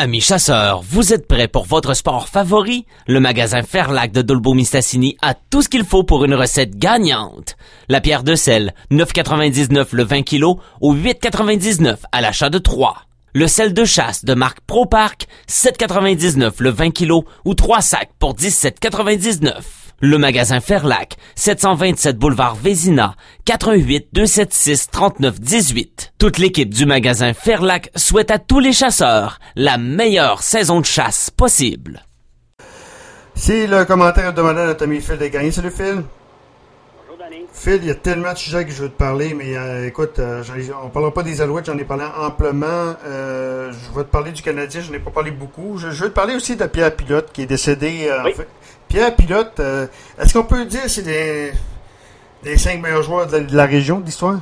Amis chasseurs, vous êtes prêts pour votre sport favori? Le magasin Fairlac de Dolbeau-Mistassini a tout ce qu'il faut pour une recette gagnante. La pierre de sel, 9,99 le 20 kg ou 8,99 à l'achat de 3. Le sel de chasse de marque ProPark, 7,99 le 20 kg ou 3 sacs pour 17,99. Le magasin Fairlac, 727 boulevard Vézina, 418-276-3918. Toute l'équipe du magasin Fairlac souhaite à tous les chasseurs la meilleure saison de chasse possible. C'est le commentaire hebdomadaire de notre ami Phil Desgagnés. Salut Phil. Bonjour Danny. Phil, il y a tellement de sujets que je veux te parler, mais écoute, on parlera pas des Alouettes, j'en ai parlé amplement. Je vais te parler du Canadien, je n'en ai pas parlé beaucoup. Je veux te parler aussi de Pierre Pilote qui est décédé. Oui. En fait. Pierre Pilote, est-ce qu'on peut dire que c'est des 5 meilleurs joueurs de la région de l'histoire?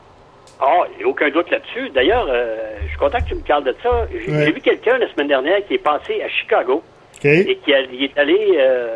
Ah, il n'y a aucun doute là-dessus. D'ailleurs, je suis content que tu me parles de ça. J'ai vu quelqu'un la semaine dernière qui est passé à Chicago et qui est allé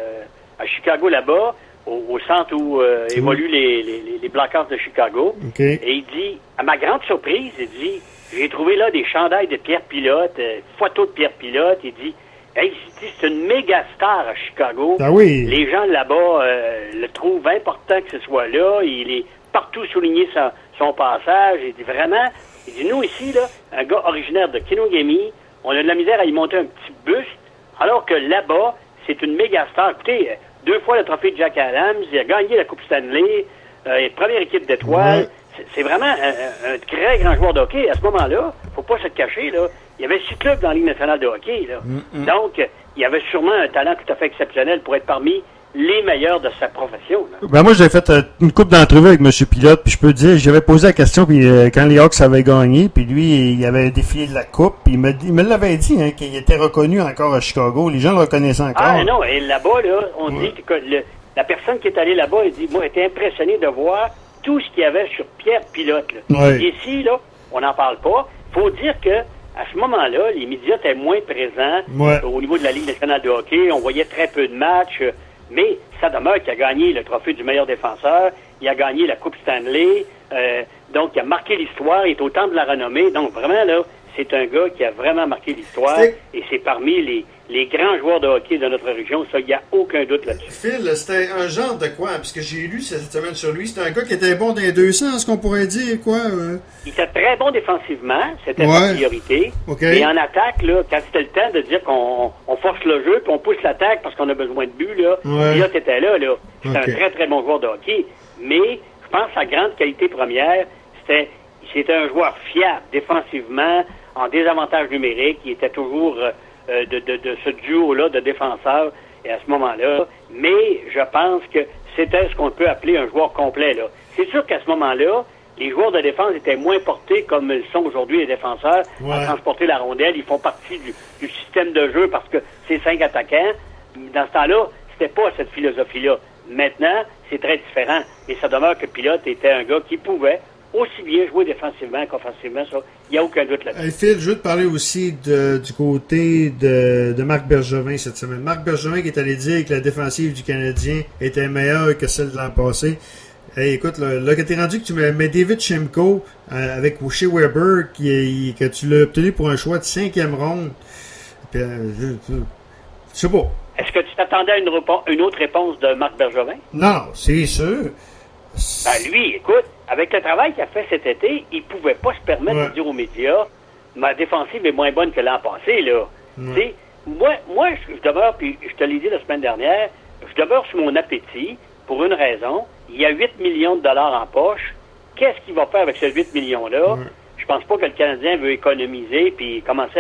à Chicago là-bas, au centre où évoluent les Blackhawks de Chicago. Et il dit, à ma grande surprise, il dit, j'ai trouvé là des chandails de Pierre Pilote, photos de Pierre Pilote. Il dit, hey, c'est une méga star à Chicago. Ah oui. Les gens là-bas le trouvent important que ce soit là. Il est partout souligné son passage. Il dit vraiment, il dit nous ici, là, un gars originaire de Kenogami, on a de la misère à y monter un petit buste, alors que là-bas, c'est une méga star. Écoutez, 2 fois le trophée de Jack Adams, il a gagné la Coupe Stanley, première équipe d'étoiles. Ouais. C'est vraiment un très grand joueur de hockey. À ce moment-là, faut pas se cacher, là. Il y avait 6 clubs dans la Ligue nationale de hockey, là. Donc, il y avait sûrement un talent tout à fait exceptionnel pour être parmi les meilleurs de sa profession, là. Ben moi, j'ai fait une couple d'entrevues avec M. Pilote, puis je peux te dire, j'avais posé la question, puis quand les Hawks avaient gagné, puis lui, il avait défié de la coupe, puis il me l'avait dit, hein, qu'il était reconnu encore à Chicago. Les gens le reconnaissaient encore. Ah non, et là-bas, là, on dit que la personne qui est allée là-bas, elle dit, moi, j'étais impressionné de voir tout ce qu'il y avait sur Pierre Pilote, là. Ouais. Ici, là, on n'en parle pas. Faut dire que à ce moment-là, les médias étaient moins présents au niveau de la Ligue nationale de hockey. On voyait très peu de matchs, mais ça demeure qu'il a gagné le trophée du meilleur défenseur. Il a gagné la Coupe Stanley. Donc, il a marqué l'histoire. Il est au temps de la renommée. Donc, vraiment, là, c'est un gars qui a vraiment marqué l'histoire. Et c'est parmi les grands joueurs de hockey de notre région. Ça, il n'y a aucun doute là-dessus. Phil, c'était un genre de quoi? Parce que j'ai lu cette semaine sur lui. C'était un gars qui était bon dans les deux sens, qu'on pourrait dire, quoi? Il était très bon défensivement. C'était sa priorité. Okay. Et en attaque, là, quand c'était le temps de dire qu'on force le jeu, puis on pousse l'attaque parce qu'on a besoin de but, là, là, t'étais là. C'était un très, très bon joueur de hockey. Mais, je pense que sa grande qualité première, c'était un joueur fiable défensivement, en désavantage numérique. Il était toujours de ce duo-là de défenseurs et à ce moment-là. Mais je pense que c'était ce qu'on peut appeler un joueur complet, là. C'est sûr qu'à ce moment-là, les joueurs de défense étaient moins portés comme ils sont aujourd'hui les défenseurs à transporter la rondelle. Ils font partie du système de jeu parce que c'est 5 attaquants. Dans ce temps-là, c'était pas cette philosophie-là. Maintenant, c'est très différent. Et ça demeure que Pilote était un gars qui pouvait aussi bien jouer défensivement qu'offensivement. Ça, il n'y a aucun doute là-dessus. Hey Phil, je veux te parler aussi du côté de Marc Bergevin cette semaine. Marc Bergevin qui est allé dire que la défensive du Canadien était meilleure que celle de l'an passé. Hey, écoute, là que t'es rendu que tu mets David Schemko avec Shea Weber que tu l'as obtenu pour un choix de 5e ronde. Puis, je sais pas. Est-ce que tu t'attendais à une autre réponse de Marc Bergevin? Non, c'est sûr. Ben lui, écoute, avec le travail qu'il a fait cet été, il pouvait pas se permettre de dire aux médias ma défensive est moins bonne que l'an passé, là. Tu sais, moi, je demeure, puis je te l'ai dit la semaine dernière, je demeure sur mon appétit pour une raison. Il y a 8 millions de dollars en poche. Qu'est-ce qu'il va faire avec ces 8 millions-là? Je pense pas que le Canadien veut économiser puis commencer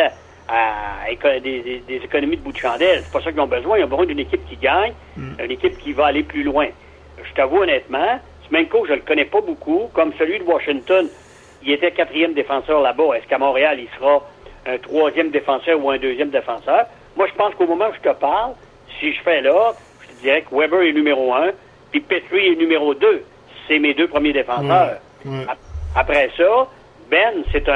à des économies de bout de chandelle. C'est pas ça qu'ils ont besoin. Ils ont besoin d'une équipe qui gagne, une équipe qui va aller plus loin. Je t'avoue honnêtement, Semenko, je le connais pas beaucoup. Comme celui de Washington, il était 4e défenseur là-bas. Est-ce qu'à Montréal, il sera un 3e défenseur ou un 2e défenseur? Moi, je pense qu'au moment où je te parle, si je fais là, je te dirais que Weber est numéro 1, puis Petrie est numéro 2. C'est mes 2 premiers défenseurs. Après ça, Ben, c'est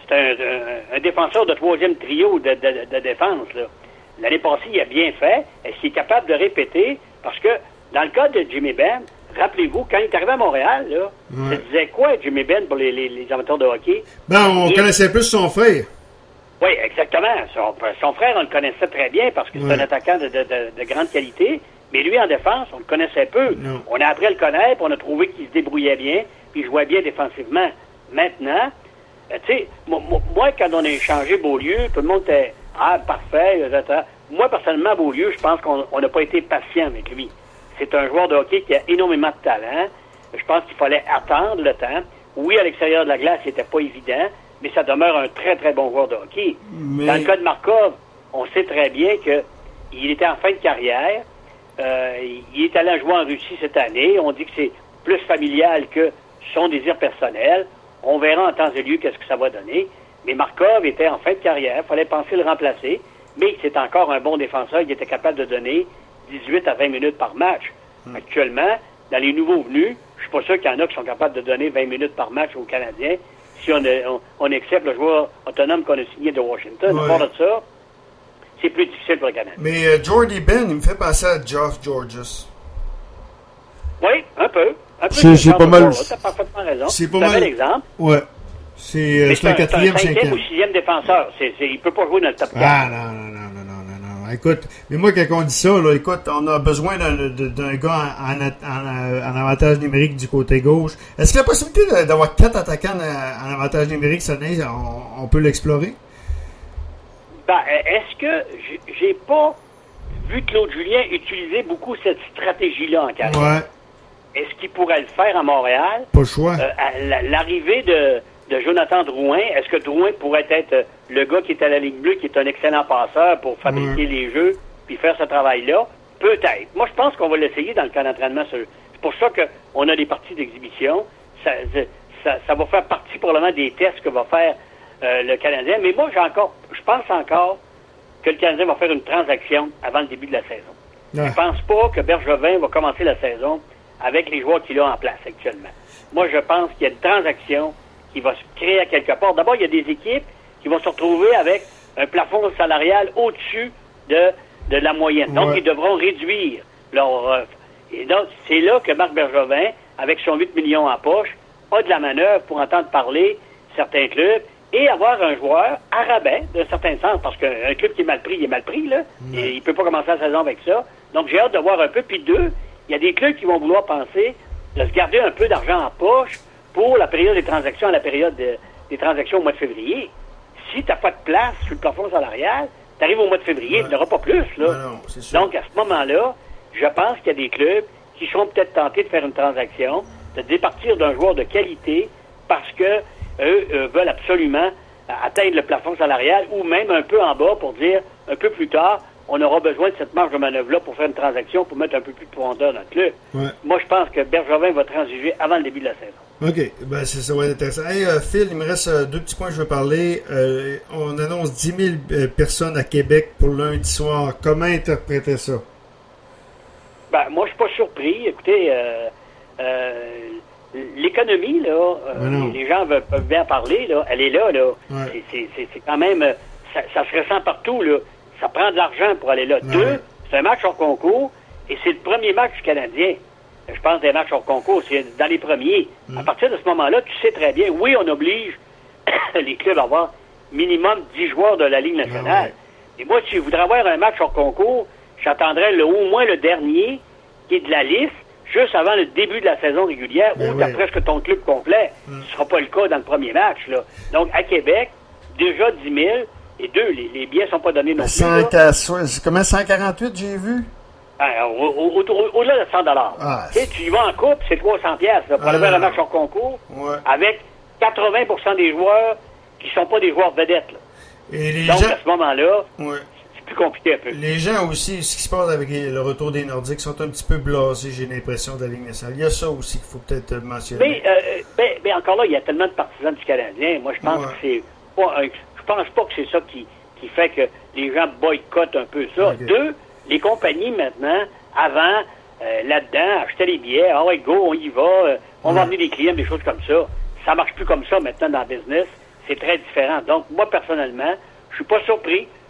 un défenseur de 3e trio de défense, là. L'année passée, il a bien fait. Est-ce qu'il est capable de répéter? Parce que, dans le cas de Jimmy Benn, rappelez-vous, quand il est arrivé à Montréal, là, ça disait quoi, Jimmy Benn, pour les amateurs de hockey? Ben, on connaissait plus son frère. Oui, exactement. Son frère, on le connaissait très bien parce que c'est un attaquant de grande qualité. Mais lui, en défense, on le connaissait peu. Non. On a appris à le connaître, on a trouvé qu'il se débrouillait bien, puis il jouait bien défensivement. Maintenant, tu sais, moi, quand on a échangé Beaulieu, tout le monde était « Ah, parfait, etc. » Moi, personnellement, Beaulieu, je pense qu'on n'a pas été patient avec lui. C'est un joueur de hockey qui a énormément de talent. Je pense qu'il fallait attendre le temps. Oui, à l'extérieur de la glace, c'était pas évident, mais ça demeure un très, très bon joueur de hockey. Mais... Dans le cas de Markov, on sait très bien qu'il était en fin de carrière. Il est allé jouer en Russie cette année. On dit que c'est plus familial que son désir personnel. On verra en temps et lieu qu'est-ce que ça va donner. Mais Markov était en fin de carrière. Il fallait penser le remplacer. Mais c'est encore un bon défenseur. Il était capable de donner 18 à 20 minutes par match. Actuellement, dans les nouveaux venus, je suis pas sûr qu'il y en a qui sont capables de donner 20 minutes par match aux Canadiens si on accepte le joueur autonome qu'on a signé de Washington. À part de ça, c'est plus difficile pour le Canada. Mais Jordy Ben, il me fait penser à Geoff Georges. Oui, un peu. C'est pas mal. Tu as parfaitement raison. C'est pas mal. Un bel exemple. Ouais. C'est un quatrième, cinquième. Ou sixième défenseur. Il peut pas jouer dans le top 4. Ah, non. Écoute, mais moi, quand on dit ça, là, écoute, on a besoin d'un gars en avantage numérique du côté gauche. Est-ce qu'il y a la possibilité d'avoir 4 attaquants en avantage numérique cette année? On peut l'explorer? Ben, est-ce que j'ai pas vu Claude Julien utiliser beaucoup cette stratégie-là en carrière? Ouais. Est-ce qu'il pourrait le faire à Montréal? Pas le choix. L'arrivée de Jonathan Drouin, est-ce que Drouin pourrait être le gars qui est à la Ligue bleue, qui est un excellent passeur pour fabriquer les jeux, puis faire ce travail-là? Peut-être. Moi, je pense qu'on va l'essayer dans le camp d'entraînement. C'est pour ça qu'on a des parties d'exhibition. Ça va faire partie probablement des tests que va faire le Canadien. Mais moi, je pense encore que le Canadien va faire une transaction avant le début de la saison. Je pense pas que Bergevin va commencer la saison avec les joueurs qu'il a en place actuellement. Moi, je pense qu'il y a une transaction qui va se créer à quelque part. D'abord, il y a des équipes qui vont se retrouver avec un plafond salarial au-dessus de la moyenne. Donc, ils devront réduire leur offre. Et donc, c'est là que Marc Bergevin, avec son 8 millions en poche, a de la manœuvre pour entendre parler certains clubs et avoir un joueur à rabais, d'un certain sens, parce qu'un club qui est mal pris, il est mal pris, là. Et il peut pas commencer la saison avec ça. Donc, j'ai hâte de voir un peu. Puis deux, il y a des clubs qui vont vouloir penser de se garder un peu d'argent en poche pour la période des transactions, à la période des transactions au mois de février. Si tu n'as pas de place sur le plafond salarial, tu arrives au mois de février, tu n'auras pas plus, là. Non, c'est sûr. Donc, à ce moment-là, je pense qu'il y a des clubs qui seront peut-être tentés de faire une transaction, de départir d'un joueur de qualité parce que eux veulent absolument atteindre le plafond salarial ou même un peu en bas pour dire, un peu plus tard, on aura besoin de cette marge de manœuvre-là pour faire une transaction, pour mettre un peu plus de profondeur dans le club. Ouais. Moi, je pense que Bergevin va transiger avant le début de la saison. OK. Ben, ça va être intéressant. Hey, Phil, il me reste 2 petits points que je veux parler. On annonce 10 000 personnes à Québec pour lundi soir. Comment interpréter ça? Ben, moi, je suis pas surpris. Écoutez, l'économie, là, les gens peuvent bien parler, là, elle est là. Ouais. C'est quand même... Ça se ressent partout, là. Ça prend de l'argent pour aller là. Ouais. 2, c'est un match hors concours et c'est le premier match canadien. Je pense des matchs hors concours, c'est dans les premiers. À partir de ce moment-là, tu sais très bien, oui, on oblige les clubs à avoir minimum 10 joueurs de la Ligue nationale. Et moi, si je voudrais avoir un match hors concours, j'attendrais au moins le dernier qui est de la liste, juste avant le début de la saison régulière, où tu as presque ton club complet. Ce ne sera pas le cas dans le premier match, là. Donc, à Québec, déjà 10 000, et 2, les billets ne sont pas donnés non plus. C'est comment 148, j'ai vu? Au-delà de 100 $. Tu y vas en coupe, c'est 300 pièces pour aller voir un match hors concours avec 80% des joueurs qui ne sont pas des joueurs vedettes. Là. Et donc, à ce moment-là, c'est plus compliqué un peu. Les gens aussi, ce qui se passe avec le retour des Nordiques, sont un petit peu blasés, j'ai l'impression, de la Ligue nationale. Il y a ça aussi qu'il faut peut-être mentionner. Mais encore là, il y a tellement de partisans du Canadien. Moi, je pense que c'est pas je pense pas que c'est ça qui fait que les gens boycottent un peu ça. Okay. 2, les compagnies maintenant, avant, là-dedans, achetaient les billets, go, on y va, on va emmener des clients, des choses comme ça. Ça marche plus comme ça maintenant dans le business. C'est très différent. Donc, moi, personnellement, je suis pas surpris.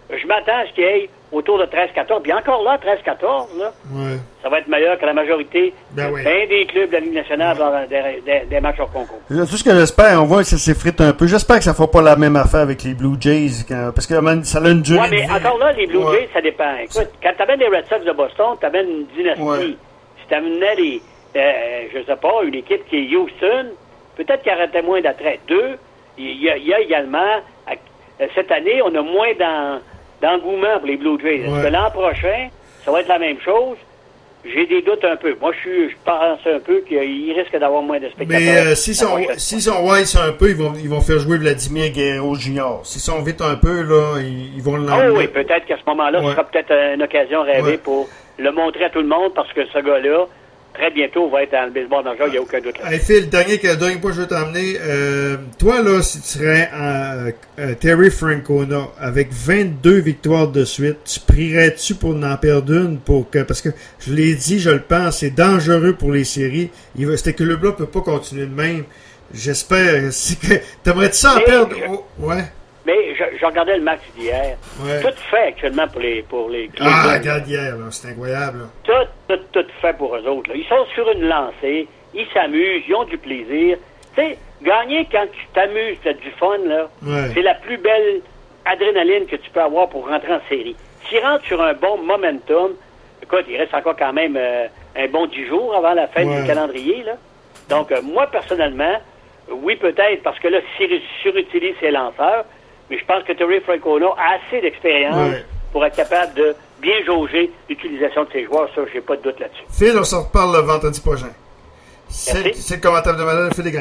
je m'attends à ce qu'il y ait autour de 13-14. Puis encore là, 13-14, là, ça va être meilleur que la majorité des clubs de la Ligue nationale dans des matchs hors concours. Tout ce que j'espère, on voit que ça s'effrite un peu. J'espère que ça ne fera pas la même affaire avec les Blue Jays, parce que ça a une durée. Oui, mais encore là, les Blue Jays, ça dépend. Écoute, quand tu amènes les Red Sox de Boston, tu amènes une dynastie. Si tu amenais je sais pas, une équipe qui est Houston, peut-être qu'il y aurait moins d'attraits. Il y a également, cette année, on a moins d'engouement pour les Blue Jays. Est-ce que l'an prochain, ça va être la même chose? J'ai des doutes un peu. Moi, je pense un peu qu'il risque d'avoir moins de spectateurs. Mais s'ils sont wise un peu, ils vont faire jouer Vladimir Guerrero Jr. S'ils sont vite un peu, là, ils vont l'emmener. Oh oui, peut-être qu'à ce moment-là, ce sera peut-être une occasion rêvée pour le montrer à tout le monde, parce que ce gars-là, très bientôt, va être dans le baseball majeur, il n'y a aucun doute là. Hey Phil, dernier point que je veux t'emmener. Toi, là, si tu serais Terry Francona avec 22 victoires de suite, tu prierais-tu pour en perdre une parce que je l'ai dit, je le pense, c'est dangereux pour les séries. Cet club-là peut pas continuer de même. J'espère. T'aimerais-tu ça en perdre? Mais je regardais le match d'hier. Tout fait actuellement pour les regarde hier, là, c'est incroyable. Là. Tout fait pour eux autres. Là. Ils sont sur une lancée, ils s'amusent, ils ont du plaisir. Tu sais, gagner quand tu t'amuses, tu as du fun, là, c'est la plus belle adrénaline que tu peux avoir pour rentrer en série. S'ils rentrent sur un bon momentum, écoute, il reste encore quand même un bon 10 jours avant la fin du calendrier. Là. Donc, moi, personnellement, oui, peut-être, parce que là, s'ils suriutilisent ses lanceurs, mais je pense que Terry Francona a assez d'expérience pour être capable de bien jauger l'utilisation de ses joueurs. Ça, j'ai pas de doute là-dessus. Phil, on s'en reparle le vendredi prochain. C'est le commentaire de Madame Phil.